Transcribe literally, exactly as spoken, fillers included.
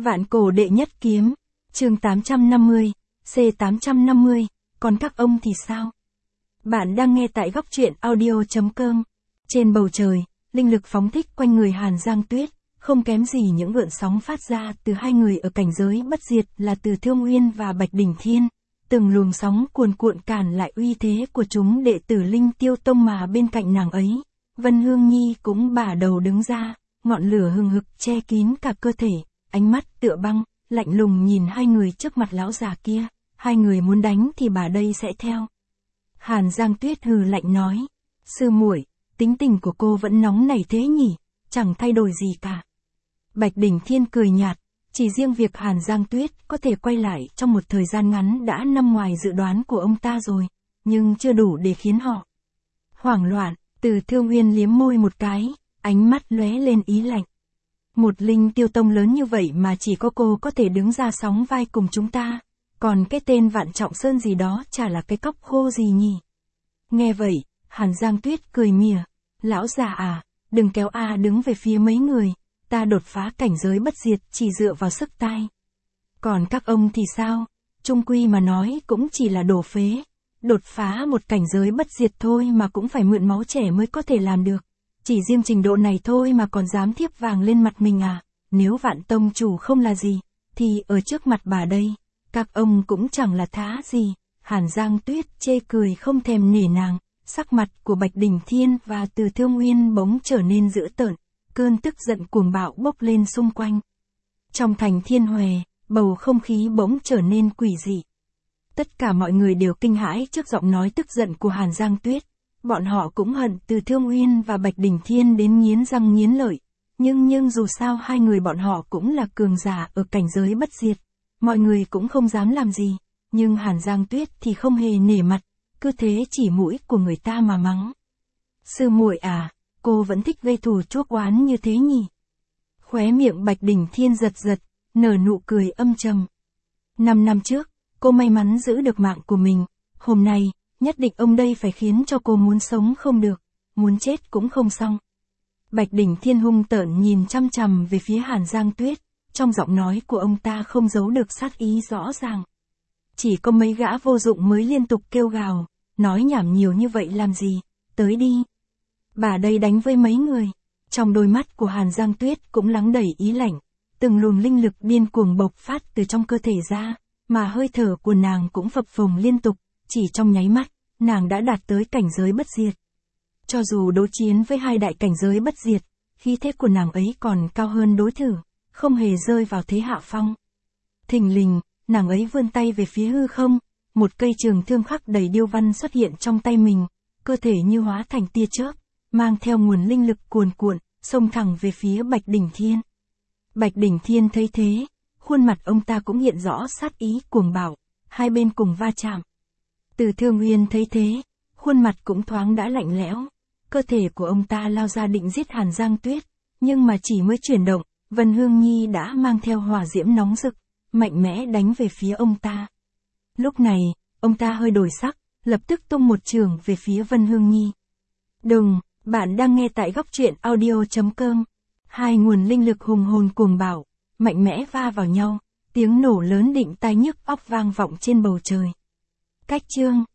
Vạn cổ đệ nhất kiếm, chương tám trăm năm mươi, C tám trăm năm mươi, còn các ông thì sao? Bạn đang nghe tại góc truyện audio.com. Trên bầu trời, linh lực phóng thích quanh người Hàn Giang Tuyết, không kém gì những gợn sóng phát ra từ hai người ở cảnh giới bất diệt là Từ Thương Uyên và Bạch Đỉnh Thiên. Từng luồng sóng cuồn cuộn cản lại uy thế của chúng đệ tử Linh Tiêu Tông, mà bên cạnh nàng ấy, Vân Hương Nhi cũng bả đầu đứng ra, ngọn lửa hừng hực che kín cả cơ thể, ánh mắt tựa băng, lạnh lùng nhìn hai người trước mặt lão già kia, hai người muốn đánh thì bà đây sẽ theo. Hàn Giang Tuyết hừ lạnh nói, sư muội, tính tình của cô vẫn nóng nảy thế nhỉ, chẳng thay đổi gì cả. Bạch Đỉnh Thiên cười nhạt, chỉ riêng việc Hàn Giang Tuyết có thể quay lại trong một thời gian ngắn đã nằm ngoài dự đoán của ông ta rồi, nhưng chưa đủ để khiến họ hoảng loạn. Từ Thương Uyên liếm môi một cái, ánh mắt lóe lên ý lạnh. Một Linh Tiêu Tông lớn như vậy mà chỉ có cô có thể đứng ra sóng vai cùng chúng ta, còn cái tên Vạn Trọng Sơn gì đó chả là cái cóc khô gì nhỉ. Nghe vậy, Hàn Giang Tuyết cười mỉa, lão già à, đừng kéo a đứng về phía mấy người, ta đột phá cảnh giới bất diệt chỉ dựa vào sức tai. Còn các ông thì sao, chung quy mà nói cũng chỉ là đồ phế. Đột phá một cảnh giới bất diệt thôi mà cũng phải mượn máu trẻ mới có thể làm được. Chỉ riêng trình độ này thôi mà còn dám thiếp vàng lên mặt mình à? Nếu Vạn Tông chủ không là gì, thì ở trước mặt bà đây, các ông cũng chẳng là thá gì. Hàn Giang Tuyết chê cười không thèm nể nàng, sắc mặt của Bạch Đỉnh Thiên và Từ Thương Uyên bỗng trở nên dữ tợn, cơn tức giận cuồng bạo bốc lên xung quanh. Trong thành Thiên Huệ, bầu không khí bỗng trở nên quỷ dị. Tất cả mọi người đều kinh hãi trước giọng nói tức giận của Hàn Giang Tuyết. Bọn họ cũng hận Từ Thương Uyên và Bạch Đỉnh Thiên đến nghiến răng nghiến lợi. Nhưng nhưng dù sao hai người bọn họ cũng là cường giả ở cảnh giới bất diệt. Mọi người cũng không dám làm gì. Nhưng Hàn Giang Tuyết thì không hề nể mặt, cứ thế chỉ mũi của người ta mà mắng. Sư muội à, cô vẫn thích gây thù chuốc oán như thế nhỉ? Khóe miệng Bạch Đỉnh Thiên giật giật, nở nụ cười âm trầm. Năm năm trước, cô may mắn giữ được mạng của mình, hôm nay, nhất định ông đây phải khiến cho cô muốn sống không được, muốn chết cũng không xong. Bạch Đỉnh Thiên hung tợn nhìn chăm chằm về phía Hàn Giang Tuyết, trong giọng nói của ông ta không giấu được sát ý rõ ràng. Chỉ có mấy gã vô dụng mới liên tục kêu gào, nói nhảm nhiều như vậy làm gì, tới đi. Bà đây đánh với mấy người, trong đôi mắt của Hàn Giang Tuyết cũng lắng đầy ý lạnh, từng luồng linh lực điên cuồng bộc phát từ trong cơ thể ra. Mà hơi thở của nàng cũng phập phồng liên tục, chỉ trong nháy mắt, nàng đã đạt tới cảnh giới bất diệt. Cho dù đối chiến với hai đại cảnh giới bất diệt, khí thế của nàng ấy còn cao hơn đối thủ, không hề rơi vào thế hạ phong. Thình lình, nàng ấy vươn tay về phía hư không, một cây trường thương khắc đầy điêu văn xuất hiện trong tay mình, cơ thể như hóa thành tia chớp, mang theo nguồn linh lực cuồn cuộn, xông thẳng về phía Bạch Đỉnh Thiên. Bạch Đỉnh Thiên thấy thế, khuôn mặt ông ta cũng hiện rõ sát ý cuồng bạo, hai bên cùng va chạm. Từ Thương Uyên thấy thế, khuôn mặt cũng thoáng đã lạnh lẽo, cơ thể của ông ta lao ra định giết Hàn Giang Tuyết, nhưng mà chỉ mới chuyển động, Vân Hương Nhi đã mang theo hỏa diễm nóng rực, mạnh mẽ đánh về phía ông ta. Lúc này, ông ta hơi đổi sắc, lập tức tung một chưởng về phía Vân Hương Nhi. Đừng, bạn đang nghe tại góc truyện audio.com. Hai nguồn linh lực hùng hồn cuồng bạo, mạnh mẽ va vào nhau, tiếng nổ lớn định tai nhức óc vang vọng trên bầu trời. Cách chương